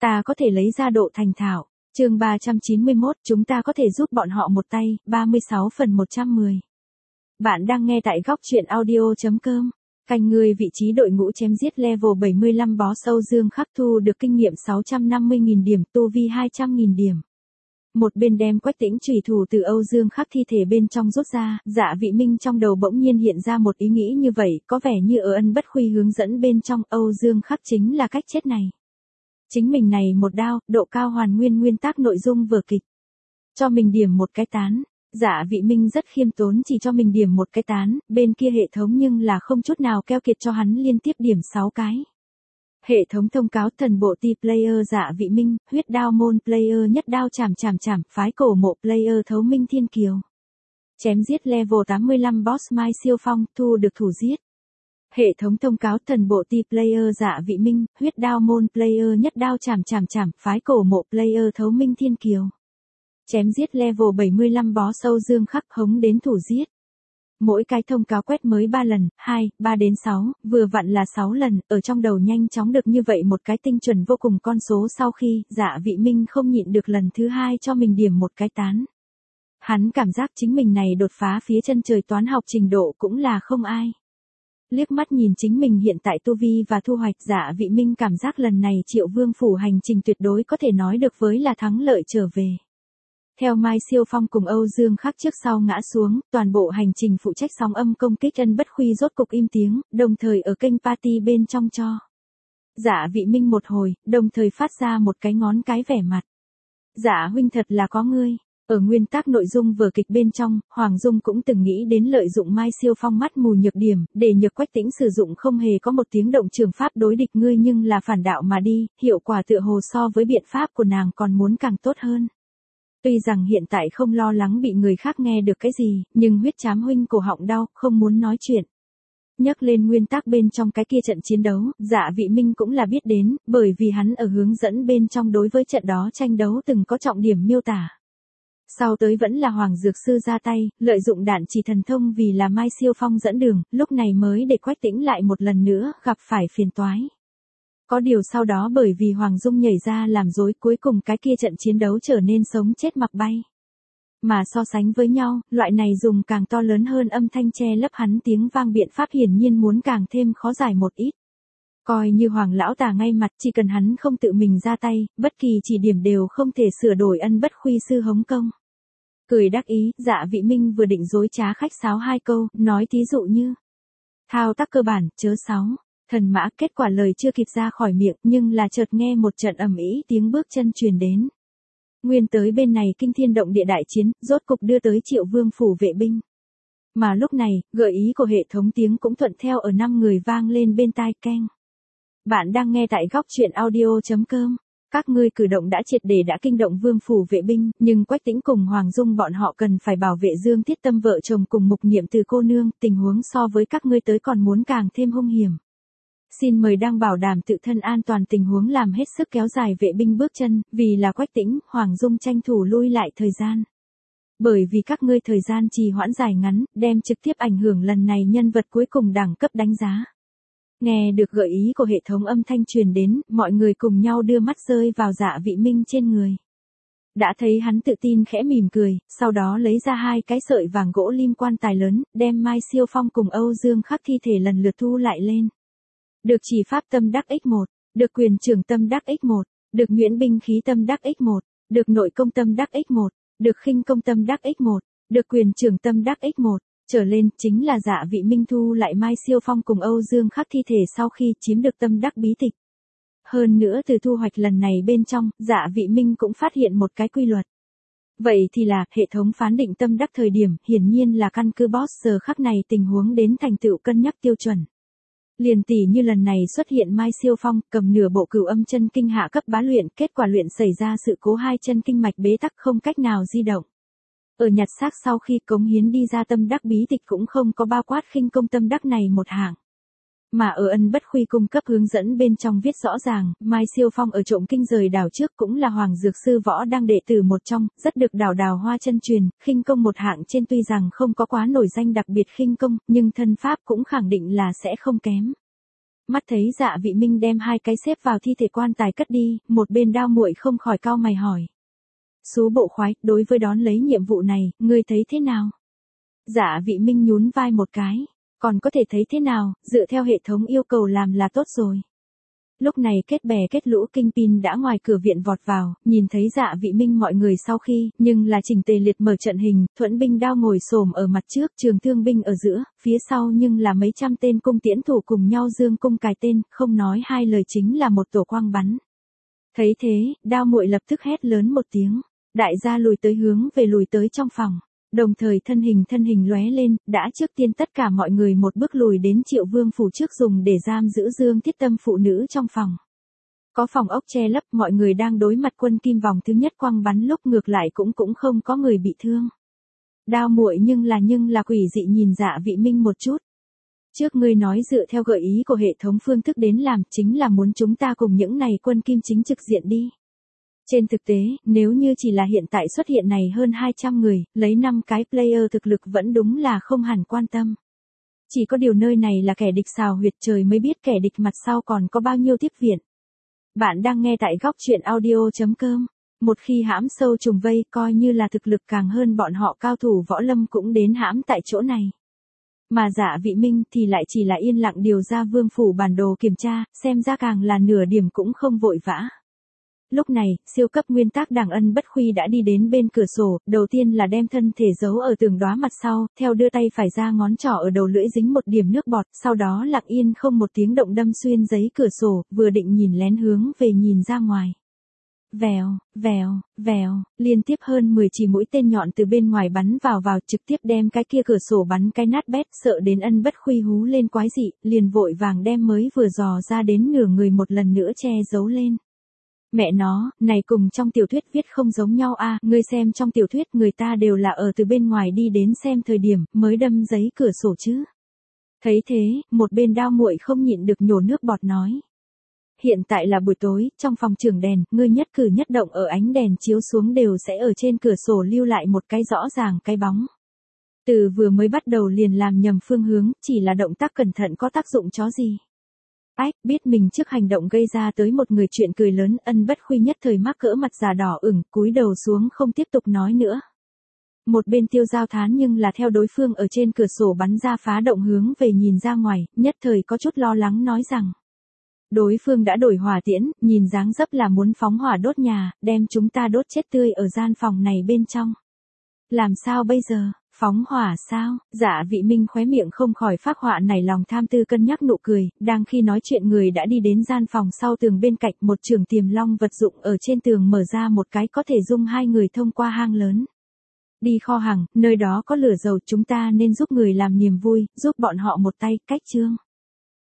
Ta có thể lấy ra độ thành thạo. Chương 391, chúng ta có thể giúp bọn họ một tay, 36 phần 110. Bạn đang nghe tại góc truyện audio.com. Canh người vị trí đội ngũ chém giết level 75 boss Âu Dương Khắc thu được kinh nghiệm 650.000 điểm, tu vi 200.000 điểm. Một bên đem Quách Tĩnh chủy thủ từ Âu Dương Khắc thi thể bên trong rút ra, Dạ Vị Minh trong đầu bỗng nhiên hiện ra một ý nghĩ như vậy, có vẻ như ở Ân Bất Khuy hướng dẫn bên trong Âu Dương Khắc chính là cách chết này. Chính mình này một đao, độ cao hoàn nguyên nguyên tác nội dung vở kịch. Cho mình điểm một cái tán. Dạ Vị Minh rất khiêm tốn chỉ cho mình điểm một cái tán, bên kia hệ thống nhưng là không chút nào keo kiệt cho hắn liên tiếp điểm 6 cái. Hệ thống thông cáo thần bộ ti player Dạ Vị Minh, huyết đao môn player nhất đao chảm, phái cổ mộ player Thấu Minh Thiên Kiều. Chém giết level 85 boss Mai Siêu Phong, thu được thủ giết. Hệ thống thông cáo thần bộ ti player Dạ Vị Minh, huyết đao môn player nhất đao chảm, phái cổ mộ player Thấu Minh Thiên Kiều. Chém giết level 75 boss Âu Dương Khắc, hống đến thủ giết. Mỗi cái thông cáo quét mới 3 lần, 2, 3 đến 6, vừa vặn là 6 lần, ở trong đầu nhanh chóng được như vậy một cái tinh chuẩn vô cùng con số sau khi Dạ Vị Minh không nhịn được lần thứ 2 cho mình điểm một cái tán. Hắn cảm giác chính mình này đột phá phía chân trời toán học trình độ cũng là không ai. Liếc mắt nhìn chính mình hiện tại tu vi và thu hoạch, Dạ Vị Minh cảm giác lần này Triệu Vương phủ hành trình tuyệt đối có thể nói được với là thắng lợi trở về. Theo Mai Siêu Phong cùng Âu Dương Khắc trước sau ngã xuống, toàn bộ hành trình phụ trách sóng âm công kích Ân Bất Khuy rốt cục im tiếng, đồng thời ở kênh party bên trong cho Dạ Vị Minh một hồi, đồng thời phát ra một cái ngón cái vẻ mặt. Dạ huynh thật là có ngươi. Ở nguyên tác nội dung vở kịch bên trong, Hoàng Dung cũng từng nghĩ đến lợi dụng Mai Siêu Phong mắt mù nhược điểm, để nhược Quách Tĩnh sử dụng không hề có một tiếng động trường pháp đối địch ngươi nhưng là phản đạo mà đi, hiệu quả tựa hồ so với biện pháp của nàng còn muốn càng tốt hơn. Tuy rằng hiện tại không lo lắng bị người khác nghe được cái gì, nhưng huyết chám huynh cổ họng đau, không muốn nói chuyện. Nhắc lên nguyên tắc bên trong cái kia trận chiến đấu, Dạ Vị Minh cũng là biết đến, bởi vì hắn ở hướng dẫn bên trong đối với trận đó tranh đấu từng có trọng điểm miêu tả. Sau tới vẫn là Hoàng Dược Sư ra tay, lợi dụng đạn chỉ thần thông vì là Mai Siêu Phong dẫn đường, lúc này mới để Quách Tĩnh lại một lần nữa gặp phải phiền toái. Có điều sau đó bởi vì Hoàng Dung nhảy ra làm rối, cuối cùng cái kia trận chiến đấu trở nên sống chết mặc bay. Mà so sánh với nhau, loại này dùng càng to lớn hơn âm thanh che lấp hắn tiếng vang biện pháp hiển nhiên muốn càng thêm khó giải một ít. Coi như Hoàng lão tà ngay mặt, chỉ cần hắn không tự mình ra tay, bất kỳ chỉ điểm đều không thể sửa đổi Ân Bất Khuy sư hống công. Cười đắc ý, Dạ Vị Minh vừa định dối trá khách sáo hai câu, nói thí dụ như thao tác cơ bản, chớ sáu. Thần mã, kết quả lời chưa kịp ra khỏi miệng, nhưng là chợt nghe một trận ầm ĩ tiếng bước chân truyền đến. Nguyên tới bên này kinh thiên động địa đại chiến, rốt cục đưa tới Triệu Vương phủ vệ binh. Mà lúc này, gợi ý của hệ thống tiếng cũng thuận theo ở 5 người vang lên bên tai keng. Bạn đang nghe tại góc truyện audio.com. Các ngươi cử động đã triệt để đã kinh động Vương phủ vệ binh, nhưng Quách Tĩnh cùng Hoàng Dung bọn họ cần phải bảo vệ Dương Thiết Tâm vợ chồng cùng Mục Niệm Từ cô nương, tình huống so với các ngươi tới còn muốn càng thêm hung hiểm. Xin mời đang bảo đảm tự thân an toàn tình huống làm hết sức kéo dài vệ binh bước chân, vì là Quách Tĩnh, Hoàng Dung tranh thủ lui lại thời gian. Bởi vì các ngươi thời gian trì hoãn dài ngắn, đem trực tiếp ảnh hưởng lần này nhân vật cuối cùng đẳng cấp đánh giá. Nghe được gợi ý của hệ thống âm thanh truyền đến, mọi người cùng nhau đưa mắt rơi vào Dạ Vị Minh trên người. Đã thấy hắn tự tin khẽ mỉm cười, sau đó lấy ra 2 cái sợi vàng gỗ lim quan tài lớn, đem Mai Siêu Phong cùng Âu Dương Khắc thi thể lần lượt thu lại lên. Được chỉ pháp tâm đắc x1, được quyền trưởng tâm đắc x1, được nhuyễn binh khí tâm đắc x1, được nội công tâm đắc x1, được khinh công tâm đắc x1, được quyền trưởng tâm đắc x1, trở lên chính là Dạ Vị Minh thu lại Mai Siêu Phong cùng Âu Dương Khắc thi thể sau khi chiếm được tâm đắc bí tịch. Hơn nữa từ thu hoạch lần này bên trong, Dạ Vị Minh cũng phát hiện một cái quy luật. Vậy thì là, hệ thống phán định tâm đắc thời điểm, hiển nhiên là căn cứ boss giờ khắc này tình huống đến thành tựu cân nhắc tiêu chuẩn. Liền tỷ như lần này xuất hiện Mai Siêu Phong, cầm nửa bộ Cửu Âm chân kinh hạ cấp bá luyện, kết quả luyện xảy ra sự cố 2 chân kinh mạch bế tắc không cách nào di động. Ở nhặt xác sau khi cống hiến đi ra tâm đắc bí tịch cũng không có bao quát khinh công tâm đắc này một hạng. Mà ở Ân Bất Khuy cung cấp hướng dẫn bên trong viết rõ ràng, Mai Siêu Phong ở trộm kinh rời đảo trước cũng là Hoàng Dược Sư võ đang đệ tử một trong, rất được đào hoa chân truyền, khinh công một hạng trên tuy rằng không có quá nổi danh đặc biệt khinh công, nhưng thân pháp cũng khẳng định là sẽ không kém. Mắt thấy Dạ Vị Minh đem hai cái xếp vào thi thể quan tài cất đi, một bên Đao Muội không khỏi cau mày hỏi. Sú bộ khoái, đối với đón lấy nhiệm vụ này, ngươi thấy thế nào? Dạ Vị Minh nhún vai một cái. Còn có thể thấy thế nào, dựa theo hệ thống yêu cầu làm là tốt rồi. Lúc này kết bè kết lũ Kinh Pin đã ngoài cửa viện vọt vào, nhìn thấy Dạ Vị Minh mọi người sau khi, nhưng là chỉnh tề liệt mở trận hình, thuẫn binh đao ngồi xổm ở mặt trước, trường thương binh ở giữa, phía sau nhưng là mấy trăm tên cung tiễn thủ cùng nhau dương cung cài tên, không nói hai lời chính là một tổ quang bắn. Thấy thế, Đao Muội lập tức hét lớn một tiếng, đại gia lùi tới trong phòng. Đồng thời thân hình lóe lên, đã trước tiên tất cả mọi người một bước lùi đến Triệu Vương phủ trước dùng để giam giữ Dương Thiết Tâm phụ nữ trong phòng. Có phòng ốc che lấp, mọi người đang đối mặt quân kim vòng thứ nhất quăng bắn lúc ngược lại cũng không có người bị thương. Đao Muội nhưng là quỷ dị nhìn Dạ Vị Minh một chút. Trước ngươi nói dựa theo gợi ý của hệ thống phương thức đến làm chính là muốn chúng ta cùng những này quân kim chính trực diện đi. Trên thực tế, nếu như chỉ là hiện tại xuất hiện này hơn 200 người, lấy 5 cái player thực lực vẫn đúng là không hẳn quan tâm. Chỉ có điều nơi này là kẻ địch xào huyệt, trời mới biết kẻ địch mặt sau còn có bao nhiêu tiếp viện. Bạn đang nghe tại góc truyện audio.com. Một khi hãm sâu trùng vây, coi như là thực lực càng hơn bọn họ cao thủ võ lâm cũng đến hãm tại chỗ này. Mà Dạ Vị Minh thì lại chỉ là yên lặng điều ra vương phủ bản đồ kiểm tra, xem ra càng là nửa điểm cũng không vội vã. Lúc này, siêu cấp nguyên tắc Đảng Ân Bất Khuy đã đi đến bên cửa sổ, đầu tiên là đem thân thể giấu ở tường đóa mặt sau, theo đưa tay phải ra ngón trỏ ở đầu lưỡi dính một điểm nước bọt, sau đó lặng yên không một tiếng động đâm xuyên giấy cửa sổ, vừa định nhìn lén hướng về nhìn ra ngoài. Vèo, vèo, vèo, liên tiếp hơn 10 chỉ mũi tên nhọn từ bên ngoài bắn vào trực tiếp đem cái kia cửa sổ bắn cái nát bét, sợ đến Ân Bất Khuy hú lên quái dị, liền vội vàng đem mới vừa dò ra đến nửa người một lần nữa che giấu lên. Mẹ nó, này cùng trong tiểu thuyết viết không giống nhau à, ngươi xem trong tiểu thuyết người ta đều là ở từ bên ngoài đi đến xem thời điểm, mới đâm giấy cửa sổ chứ. Thấy thế, một bên Đao Muội không nhịn được nhổ nước bọt nói. Hiện tại là buổi tối, trong phòng trường đèn, ngươi nhất cử nhất động ở ánh đèn chiếu xuống đều sẽ ở trên cửa sổ lưu lại một cái rõ ràng cái bóng. Từ vừa mới bắt đầu liền làm nhầm phương hướng, chỉ là động tác cẩn thận có tác dụng chó gì. Ách, biết mình trước hành động gây ra tới một người chuyện cười lớn, Ân Bất Khuy nhất thời mắc cỡ mặt già đỏ ửng, cúi đầu xuống không tiếp tục nói nữa. Một bên Tiêu Giao Thán nhưng là theo đối phương ở trên cửa sổ bắn ra phá động hướng về nhìn ra ngoài, nhất thời có chút lo lắng nói rằng. Đối phương đã đổi hỏa tiễn, nhìn dáng dấp là muốn phóng hỏa đốt nhà, đem chúng ta đốt chết tươi ở gian phòng này bên trong. Làm sao bây giờ? Phóng hỏa sao? Dạ Vị Minh khóe miệng không khỏi phác họa nảy lòng tham tư cân nhắc nụ cười, đang khi nói chuyện người đã đi đến gian phòng sau tường bên cạnh, một trường tiềm long vật dụng ở trên tường mở ra một cái có thể dung hai người thông qua hang lớn. Đi kho hàng, nơi đó có lửa dầu, chúng ta nên giúp người làm niềm vui, giúp bọn họ một tay, cách chương.